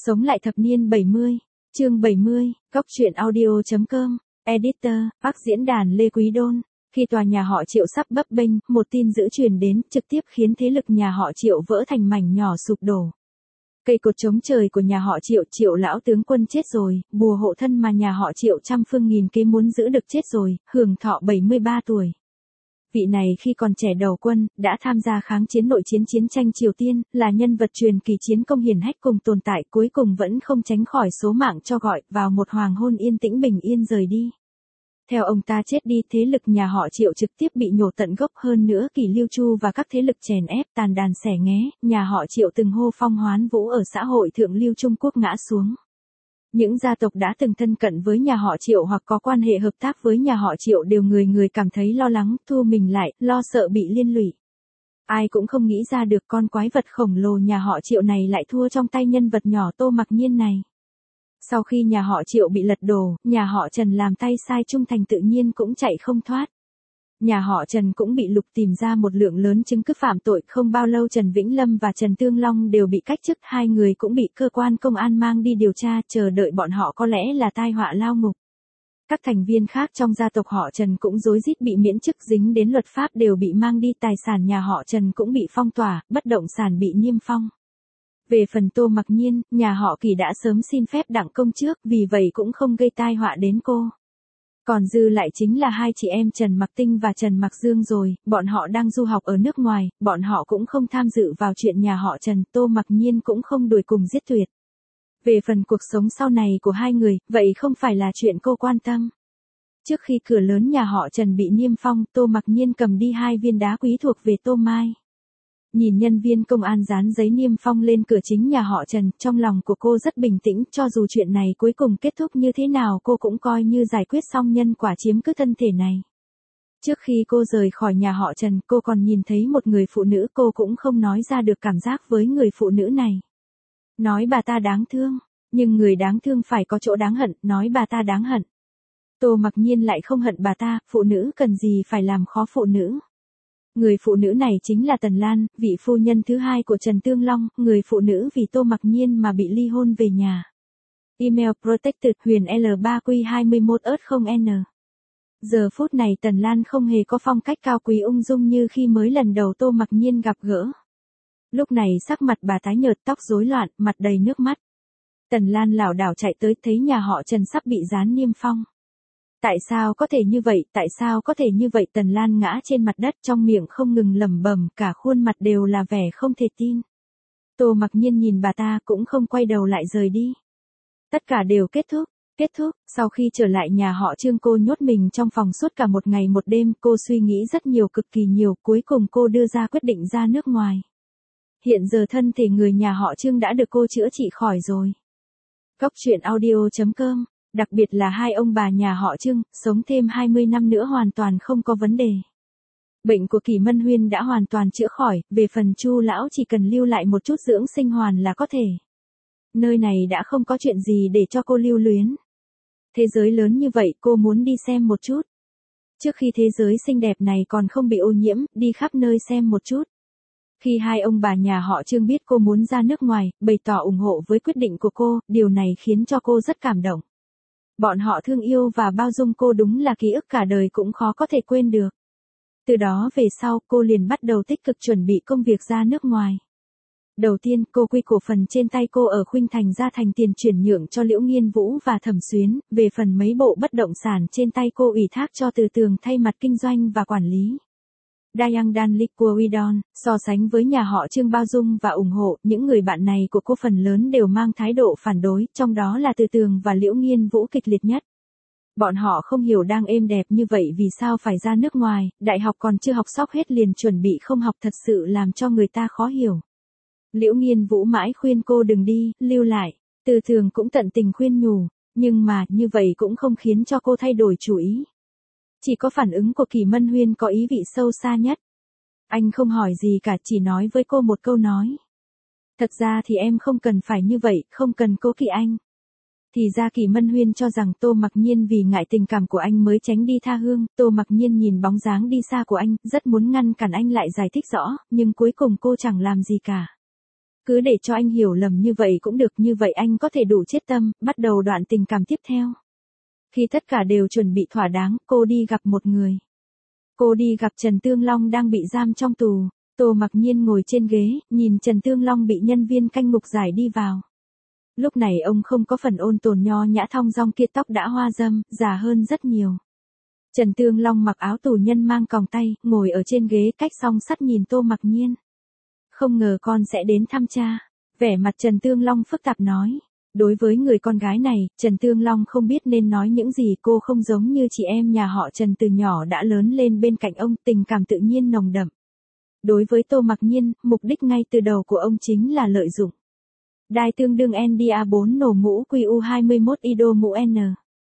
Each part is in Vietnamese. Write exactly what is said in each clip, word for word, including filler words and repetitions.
Sống lại thập niên bảy mươi, chương bảy mươi, góc truyện audio chấm com, editor, Bắc diễn đàn Lê Quý Đôn. Khi tòa nhà họ Triệu sắp bấp bênh, một tin dữ truyền đến, trực tiếp khiến thế lực nhà họ Triệu vỡ thành mảnh nhỏ sụp đổ. Cây cột chống trời của nhà họ Triệu, Triệu lão tướng quân chết rồi, bùa hộ thân mà nhà họ Triệu trăm phương nghìn kế muốn giữ được chết rồi, hưởng thọ bảy mươi ba tuổi. Vị này khi còn trẻ đầu quân, đã tham gia kháng chiến nội chiến chiến tranh Triều Tiên, là nhân vật truyền kỳ chiến công hiển hách cùng tồn tại, cuối cùng vẫn không tránh khỏi số mạng cho gọi, vào một hoàng hôn yên tĩnh bình yên rời đi. Theo ông ta chết đi, thế lực nhà họ Triệu trực tiếp bị nhổ tận gốc, hơn nữa Kỷ Lưu Chu và các thế lực chèn ép tàn đàn xẻ nghé, nhà họ Triệu từng hô phong hoán vũ ở xã hội thượng lưu Trung Quốc ngã xuống. Những gia tộc đã từng thân cận với nhà họ Triệu hoặc có quan hệ hợp tác với nhà họ Triệu đều người người cảm thấy lo lắng, thu mình lại, lo sợ bị liên lụy. Ai cũng không nghĩ ra được con quái vật khổng lồ nhà họ Triệu này lại thua trong tay nhân vật nhỏ Tô Mặc Nhiên này. Sau khi nhà họ Triệu bị lật đổ, nhà họ Trần làm tay sai trung thành tự nhiên cũng chạy không thoát. Nhà họ Trần cũng bị lục tìm ra một lượng lớn chứng cứ phạm tội, không bao lâu Trần Vĩnh Lâm và Trần Tương Long đều bị cách chức, hai người cũng bị cơ quan công an mang đi điều tra, chờ đợi bọn họ có lẽ là tai họa lao ngục. Các thành viên khác trong gia tộc họ Trần cũng rối rít bị miễn chức, dính đến luật pháp đều bị mang đi, tài sản nhà họ Trần cũng bị phong tỏa, bất động sản bị niêm phong. Về phần Tô Mặc Nhiên, nhà họ Kỷ đã sớm xin phép đặng công trước, vì vậy cũng không gây tai họa đến cô. Còn dư lại chính là hai chị em Trần Mặc Tinh và Trần Mặc Dương rồi, bọn họ đang du học ở nước ngoài, bọn họ cũng không tham dự vào chuyện nhà họ Trần, Tô Mặc Nhiên cũng không đuổi cùng giết tuyệt. Về phần cuộc sống sau này của hai người, vậy không phải là chuyện cô quan tâm. Trước khi cửa lớn nhà họ Trần bị niêm phong, Tô Mặc Nhiên cầm đi hai viên đá quý thuộc về Tô Mai. Nhìn nhân viên công an dán giấy niêm phong lên cửa chính nhà họ Trần, trong lòng của cô rất bình tĩnh, cho dù chuyện này cuối cùng kết thúc như thế nào cô cũng coi như giải quyết xong nhân quả chiếm cứ thân thể này. Trước khi cô rời khỏi nhà họ Trần, cô còn nhìn thấy một người phụ nữ, cô cũng không nói ra được cảm giác với người phụ nữ này. Nói bà ta đáng thương, nhưng người đáng thương phải có chỗ đáng hận, nói bà ta đáng hận. Tô Mặc Nhiên lại không hận bà ta, phụ nữ cần gì phải làm khó phụ nữ. Người phụ nữ này chính là Tần Lan, vị phu nhân thứ hai của Trần Tương Long, người phụ nữ vì Tô Mặc Nhiên mà bị ly hôn về nhà. Email protected huyền L ba Q hai mốt ớt không N. Giờ phút này Tần Lan không hề có phong cách cao quý ung dung như khi mới lần đầu Tô Mặc Nhiên gặp gỡ. Lúc này sắc mặt bà tái nhợt, tóc rối loạn, mặt đầy nước mắt. Tần Lan lảo đảo chạy tới, thấy nhà họ Trần sắp bị dán niêm phong. Tại sao có thể như vậy, tại sao có thể như vậy? Tần Lan ngã trên mặt đất, trong miệng không ngừng lẩm bẩm, cả khuôn mặt đều là vẻ không thể tin. Tô Mặc Nhiên nhìn bà ta cũng không quay đầu lại rời đi. Tất cả đều kết thúc, kết thúc, sau khi trở lại nhà họ Trương cô nhốt mình trong phòng suốt cả một ngày một đêm, cô suy nghĩ rất nhiều, cực kỳ nhiều, cuối cùng cô đưa ra quyết định ra nước ngoài. Hiện giờ thân thể người nhà họ Trương đã được cô chữa trị khỏi rồi. Góc truyện audio chấm com. Đặc biệt là hai ông bà nhà họ Trương, sống thêm hai mươi năm nữa hoàn toàn không có vấn đề. Bệnh của Kỷ Mân Huyên đã hoàn toàn chữa khỏi, về phần Chu lão chỉ cần lưu lại một chút dưỡng sinh hoàn là có thể. Nơi này đã không có chuyện gì để cho cô lưu luyến. Thế giới lớn như vậy, cô muốn đi xem một chút. Trước khi thế giới xinh đẹp này còn không bị ô nhiễm, đi khắp nơi xem một chút. Khi hai ông bà nhà họ Trương biết cô muốn ra nước ngoài, bày tỏ ủng hộ với quyết định của cô, điều này khiến cho cô rất cảm động. Bọn họ thương yêu và bao dung cô đúng là ký ức cả đời cũng khó có thể quên được. Từ đó về sau, cô liền bắt đầu tích cực chuẩn bị công việc ra nước ngoài. Đầu tiên, cô quy cổ phần trên tay cô ở Khuynh Thành ra thành tiền chuyển nhượng cho Liễu Nghiên Vũ và Thẩm Xuyến, về phần mấy bộ bất động sản trên tay cô ủy thác cho Từ Tường thay mặt kinh doanh và quản lý. Dayang Dan Liquidon, so sánh với nhà họ Trương bao dung và ủng hộ, những người bạn này của cô phần lớn đều mang thái độ phản đối, trong đó là Từ Tường và Liễu Nghiên Vũ kịch liệt nhất. Bọn họ không hiểu đang êm đẹp như vậy vì sao phải ra nước ngoài, đại học còn chưa học xong hết liền chuẩn bị không học, thật sự làm cho người ta khó hiểu. Liễu Nghiên Vũ mãi khuyên cô đừng đi, lưu lại, Từ Tường cũng tận tình khuyên nhủ, nhưng mà như vậy cũng không khiến cho cô thay đổi chủ ý. Chỉ có phản ứng của Kỷ Mân Huyên có ý vị sâu xa nhất. Anh không hỏi gì cả, chỉ nói với cô một câu nói. Thật ra thì em không cần phải như vậy, không cần cố kỵ anh. Thì ra Kỷ Mân Huyên cho rằng Tô Mặc Nhiên vì ngại tình cảm của anh mới tránh đi tha hương. Tô Mặc Nhiên nhìn bóng dáng đi xa của anh, rất muốn ngăn cản anh lại giải thích rõ, nhưng cuối cùng cô chẳng làm gì cả. Cứ để cho anh hiểu lầm như vậy cũng được, như vậy anh có thể đủ chết tâm, bắt đầu đoạn tình cảm tiếp theo. Khi tất cả đều chuẩn bị thỏa đáng, cô đi gặp một người. Cô đi gặp Trần Tương Long đang bị giam trong tù. Tô Mặc Nhiên ngồi trên ghế, nhìn Trần Tương Long bị nhân viên canh ngục giải đi vào. Lúc này ông không có phần ôn tồn nho nhã thong dong kia, tóc đã hoa râm, già hơn rất nhiều. Trần Tương Long mặc áo tù nhân mang còng tay, ngồi ở trên ghế cách song sắt nhìn Tô Mặc Nhiên. Không ngờ con sẽ đến thăm cha. Vẻ mặt Trần Tương Long phức tạp nói. Đối với người con gái này, Trần Tương Long không biết nên nói những gì, cô không giống như chị em nhà họ Trần từ nhỏ đã lớn lên bên cạnh ông, tình cảm tự nhiên nồng đậm. Đối với Tô Mặc Nhiên, mục đích ngay từ đầu của ông chính là lợi dụng. Đai tương đương en đê a bốn nổ mũ quy u hai mốt i đô mũ N.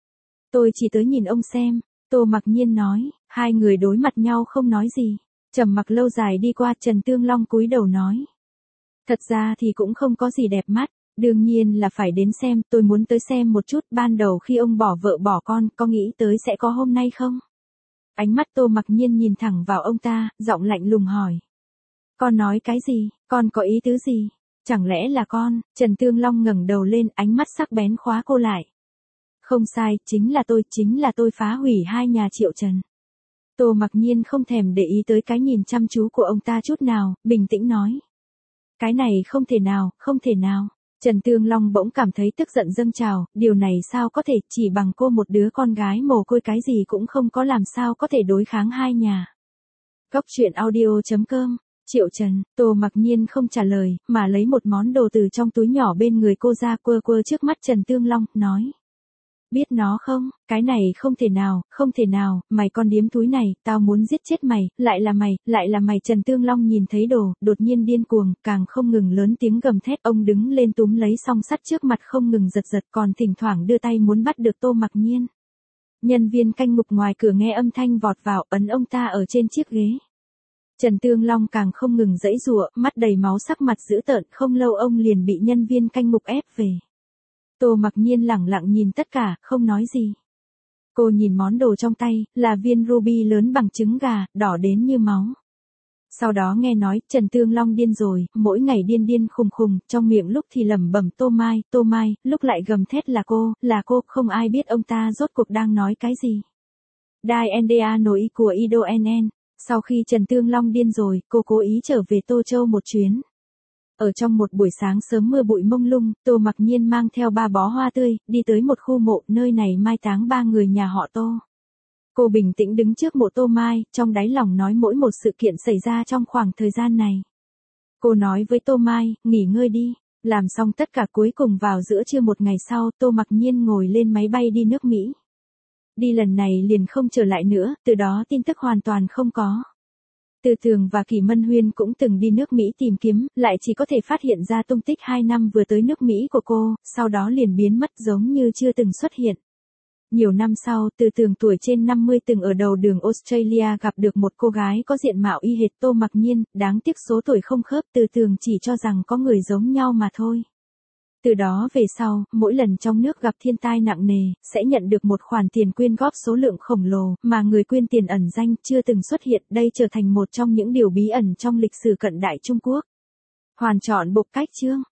Tôi chỉ tới nhìn ông xem, Tô Mặc Nhiên nói, hai người đối mặt nhau không nói gì. Trầm mặc lâu dài đi qua, Trần Tương Long cúi đầu nói. Thật ra thì cũng không có gì đẹp mắt, đương nhiên là phải đến xem, tôi muốn tới xem một chút, ban đầu khi ông bỏ vợ bỏ con, có nghĩ tới sẽ có hôm nay không? Ánh mắt Tô Mặc Nhiên nhìn thẳng vào ông ta, giọng lạnh lùng hỏi. Con nói cái gì, con có ý tứ gì? Chẳng lẽ là con? Trần Tương Long ngẩng đầu lên, ánh mắt sắc bén khóa cô lại. Không sai, chính là tôi, chính là tôi phá hủy hai nhà Triệu Trần. Tô Mặc Nhiên không thèm để ý tới cái nhìn chăm chú của ông ta chút nào, bình tĩnh nói. Cái này không thể nào, không thể nào. Trần Tương Long bỗng cảm thấy tức giận dâng trào, điều này sao có thể, chỉ bằng cô một đứa con gái mồ côi cái gì cũng không có, làm sao có thể đối kháng hai nhà. Góc truyện audio chấm com. Triệu Trần, Tô Mặc Nhiên không trả lời, mà lấy một món đồ từ trong túi nhỏ bên người cô ra, quơ quơ trước mắt Trần Tương Long, nói. Biết nó không, cái này không thể nào, không thể nào, mày con điếm túi này, tao muốn giết chết mày, lại là mày, lại là mày. Trần Tương Long nhìn thấy đồ, đột nhiên điên cuồng, càng không ngừng lớn tiếng gầm thét, ông đứng lên túm lấy song sắt trước mặt không ngừng giật giật, còn thỉnh thoảng đưa tay muốn bắt được Tô Mặc Nhiên. Nhân viên canh ngục ngoài cửa nghe âm thanh vọt vào, ấn ông ta ở trên chiếc ghế. Trần Tương Long càng không ngừng giãy giụa, mắt đầy máu, sắc mặt dữ tợn, không lâu ông liền bị nhân viên canh ngục ép về. Tô Mặc Nhiên lẳng lặng nhìn tất cả, không nói gì. Cô nhìn món đồ trong tay, là viên ruby lớn bằng trứng gà, đỏ đến như máu. Sau đó nghe nói, Trần Tương Long điên rồi, mỗi ngày điên điên khùng khùng, trong miệng lúc thì lẩm bẩm Tô Mai, Tô Mai, lúc lại gầm thét là cô, là cô, không ai biết ông ta rốt cuộc đang nói cái gì. Đai en đê a nổi của Ido en en. Sau khi Trần Tương Long điên rồi, cô cố ý trở về Tô Châu một chuyến. Ở trong một buổi sáng sớm mưa bụi mông lung, Tô Mặc Nhiên mang theo ba bó hoa tươi, đi tới một khu mộ, nơi này mai táng ba người nhà họ Tô. Cô bình tĩnh đứng trước mộ Tô Mai, trong đáy lòng nói mỗi một sự kiện xảy ra trong khoảng thời gian này. Cô nói với Tô Mai, nghỉ ngơi đi. Làm xong tất cả cuối cùng vào giữa trưa một ngày sau, Tô Mặc Nhiên ngồi lên máy bay đi nước Mỹ. Đi lần này liền không trở lại nữa, từ đó tin tức hoàn toàn không có. Từ Tường và Kỳ Mân Huyên cũng từng đi nước Mỹ tìm kiếm, lại chỉ có thể phát hiện ra tung tích hai năm vừa tới nước Mỹ của cô, sau đó liền biến mất giống như chưa từng xuất hiện. Nhiều năm sau, Từ Tường tuổi trên năm mươi từng ở đầu đường Australia gặp được một cô gái có diện mạo y hệt Tô Mặc Nhiên, đáng tiếc số tuổi không khớp, Từ Tường chỉ cho rằng có người giống nhau mà thôi. Từ đó về sau, mỗi lần trong nước gặp thiên tai nặng nề, sẽ nhận được một khoản tiền quyên góp số lượng khổng lồ, mà người quyên tiền ẩn danh chưa từng xuất hiện, đây trở thành một trong những điều bí ẩn trong lịch sử cận đại Trung Quốc. Hoàn chọn bộ cách chương.